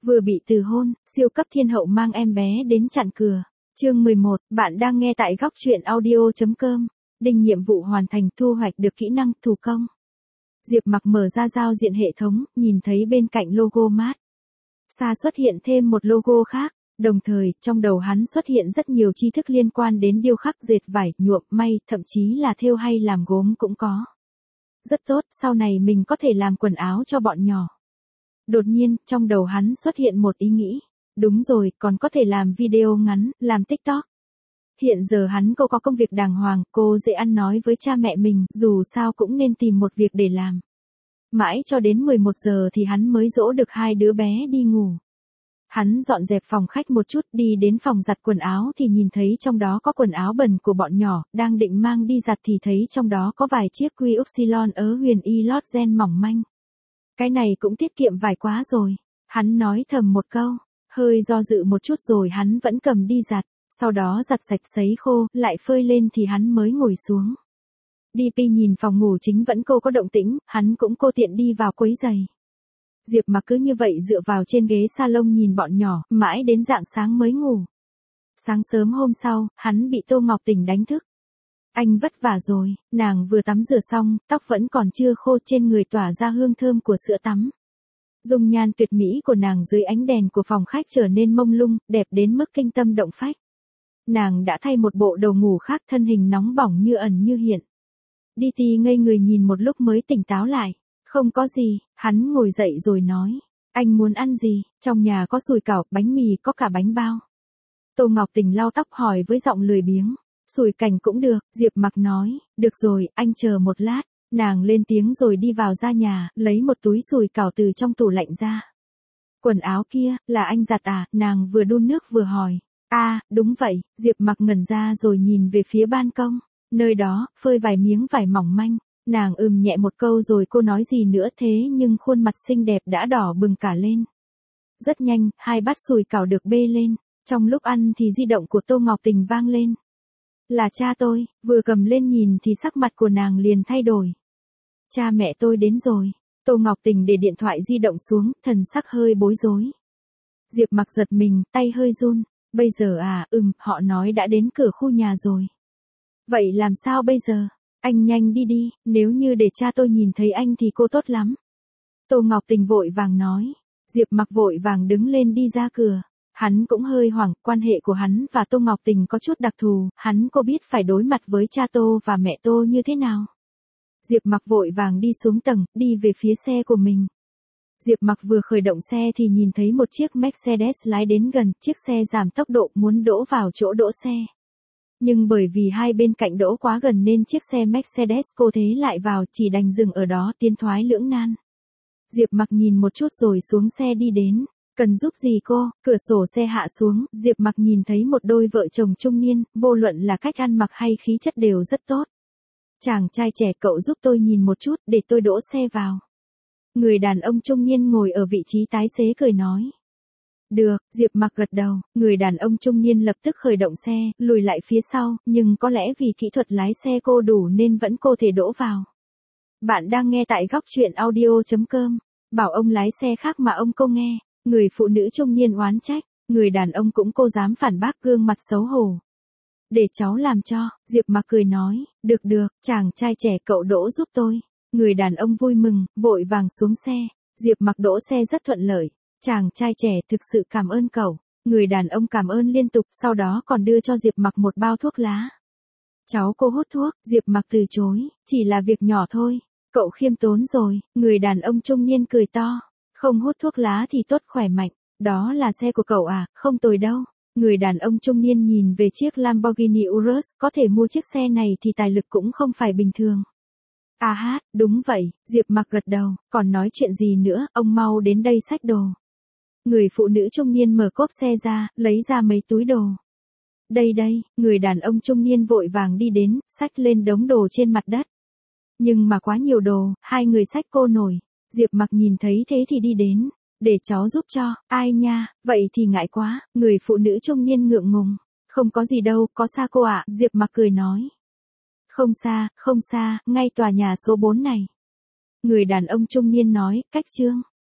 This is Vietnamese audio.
Vừa bị từ hôn, siêu cấp thiên hậu mang em bé đến chặn cửa. Chương 11, bạn đang nghe tại góc truyện audio.com. Đinh nhiệm vụ hoàn thành, thu hoạch được kỹ năng thủ công. Diệp Mặc mở ra giao diện hệ thống, nhìn thấy bên cạnh logo mát xa xuất hiện thêm một logo khác. Đồng thời, trong đầu hắn xuất hiện rất nhiều tri thức liên quan đến điêu khắc, dệt vải, nhuộm, may, thậm chí là thêu hay làm gốm cũng có. Rất tốt, sau này mình có thể làm quần áo cho bọn nhỏ. Đột nhiên, trong đầu hắn xuất hiện một ý nghĩ. Đúng rồi, còn có thể làm video ngắn, làm TikTok. Hiện giờ hắn có công việc đàng hoàng, cô dễ ăn nói với cha mẹ mình, dù sao cũng nên tìm một việc để làm. Mãi cho đến 11 giờ thì hắn mới dỗ được hai đứa bé đi ngủ. Hắn dọn dẹp phòng khách một chút, đi đến phòng giặt quần áo thì nhìn thấy trong đó có quần áo bẩn của bọn nhỏ, đang định mang đi giặt thì thấy trong đó có vài chiếc quy upsilon ớ huyền y lót gen mỏng manh. Cái này cũng tiết kiệm vải quá rồi. Hắn nói thầm một câu, hơi do dự một chút rồi hắn vẫn cầm đi giặt, sau đó giặt sạch sấy khô, lại phơi lên thì hắn mới ngồi xuống. DP nhìn phòng ngủ chính vẫn cô có động tĩnh, hắn cũng cô tiện đi vào quấy giày. Diệp Mặc cứ như vậy dựa vào trên ghế salon nhìn bọn nhỏ, mãi đến rạng sáng mới ngủ. Sáng sớm hôm sau, hắn bị Tô Ngọc Tình đánh thức. Anh vất vả rồi, nàng vừa tắm rửa xong, tóc vẫn còn chưa khô, trên người tỏa ra hương thơm của sữa tắm. Dung nhan tuyệt mỹ của nàng dưới ánh đèn của phòng khách trở nên mông lung, đẹp đến mức kinh tâm động phách. Nàng đã thay một bộ đồ ngủ khác, thân hình nóng bỏng như ẩn như hiện. DT ngây người nhìn một lúc mới tỉnh táo lại. Không có gì, hắn ngồi dậy rồi nói. Anh muốn ăn gì? Trong nhà có sủi cảo, bánh mì, có cả bánh bao. Tô Ngọc Tình lau tóc hỏi với giọng lười biếng. Sủi cành cũng được, Diệp Mặc nói. Được rồi, anh chờ một lát. Nàng lên tiếng rồi đi vào ra nhà, lấy một túi sủi cảo từ trong tủ lạnh ra. Quần áo kia, là anh giặt à? Nàng vừa đun nước vừa hỏi. Đúng vậy, Diệp Mặc ngẩn ra rồi nhìn về phía ban công. Nơi đó, phơi vài miếng vải mỏng manh. Nàng nhẹ một câu rồi cô nói gì nữa thế nhưng khuôn mặt xinh đẹp đã đỏ bừng cả lên. Rất nhanh, hai bát sủi cảo được bê lên. Trong lúc ăn thì di động của Tô Ngọc Tình vang lên. Là cha tôi, vừa cầm lên nhìn thì sắc mặt của nàng liền thay đổi. Cha mẹ tôi đến rồi. Tô Ngọc Tình để điện thoại di động xuống, thần sắc hơi bối rối. Diệp Mặc giật mình, tay hơi run. Bây giờ họ nói đã đến cửa khu nhà rồi. Vậy làm sao bây giờ? Anh nhanh đi đi, nếu như để cha tôi nhìn thấy anh thì cô tốt lắm. Tô Ngọc Tình vội vàng nói. Diệp Mặc vội vàng đứng lên đi ra cửa. Hắn cũng hơi hoảng, quan hệ của hắn và Tô Ngọc Tình có chút đặc thù, hắn có biết phải đối mặt với cha Tô và mẹ Tô như thế nào. Diệp Mặc vội vàng đi xuống tầng, đi về phía xe của mình. Diệp Mặc vừa khởi động xe thì nhìn thấy một chiếc Mercedes lái đến gần, chiếc xe giảm tốc độ muốn đỗ vào chỗ đỗ xe. Nhưng bởi vì hai bên cạnh đỗ quá gần nên chiếc xe Mercedes cô thế lại vào, chỉ đành dừng ở đó, tiến thoái lưỡng nan. Diệp Mặc nhìn một chút rồi xuống xe đi đến. Cần giúp gì cô? Cửa sổ xe hạ xuống, Diệp Mặc nhìn thấy một đôi vợ chồng trung niên, vô luận là cách ăn mặc hay khí chất đều rất tốt. Chàng trai trẻ, cậu giúp tôi nhìn một chút, để tôi đỗ xe vào. Người đàn ông trung niên ngồi ở vị trí tài xế cười nói. Được, Diệp Mặc gật đầu, người đàn ông trung niên lập tức khởi động xe, lùi lại phía sau, nhưng có lẽ vì kỹ thuật lái xe cô đủ nên vẫn cô thể đỗ vào. Bạn đang nghe tại góc truyện audio.com, bảo ông lái xe khác mà ông cô nghe, người phụ nữ trung niên oán trách, người đàn ông cũng cô dám phản bác, gương mặt xấu hổ. Để cháu làm cho, Diệp Mặc cười nói, được, chàng trai trẻ, cậu đỗ giúp tôi. Người đàn ông vui mừng, vội vàng xuống xe, Diệp Mặc đỗ xe rất thuận lợi. Chàng trai trẻ, thực sự cảm ơn cậu. Người đàn ông cảm ơn liên tục, sau đó còn đưa cho Diệp Mặc một bao thuốc lá. Cháu cô hút thuốc, Diệp Mặc từ chối, chỉ là việc nhỏ thôi. Cậu khiêm tốn rồi, người đàn ông trung niên cười to. Không hút thuốc lá thì tốt, khỏe mạnh. Đó là xe của cậu à? Không tồi đâu. Người đàn ông trung niên nhìn về chiếc Lamborghini Urus, có thể mua chiếc xe này thì tài lực cũng không phải bình thường. Đúng vậy, Diệp Mặc gật đầu, còn nói chuyện gì nữa, ông mau đến đây xách đồ. Người phụ nữ trung niên mở cốp xe ra, lấy ra mấy túi đồ. Đây, người đàn ông trung niên vội vàng đi đến, xách lên đống đồ trên mặt đất. Nhưng mà quá nhiều đồ, hai người xách cô nổi. Diệp Mặc nhìn thấy thế thì đi đến. Để cháu giúp cho, ai nha, vậy thì ngại quá, người phụ nữ trung niên ngượng ngùng. Không có gì đâu, có xa cô ạ, Diệp Mặc cười nói. Không xa, ngay tòa nhà số 4 này. Người đàn ông trung niên nói, cách Trương.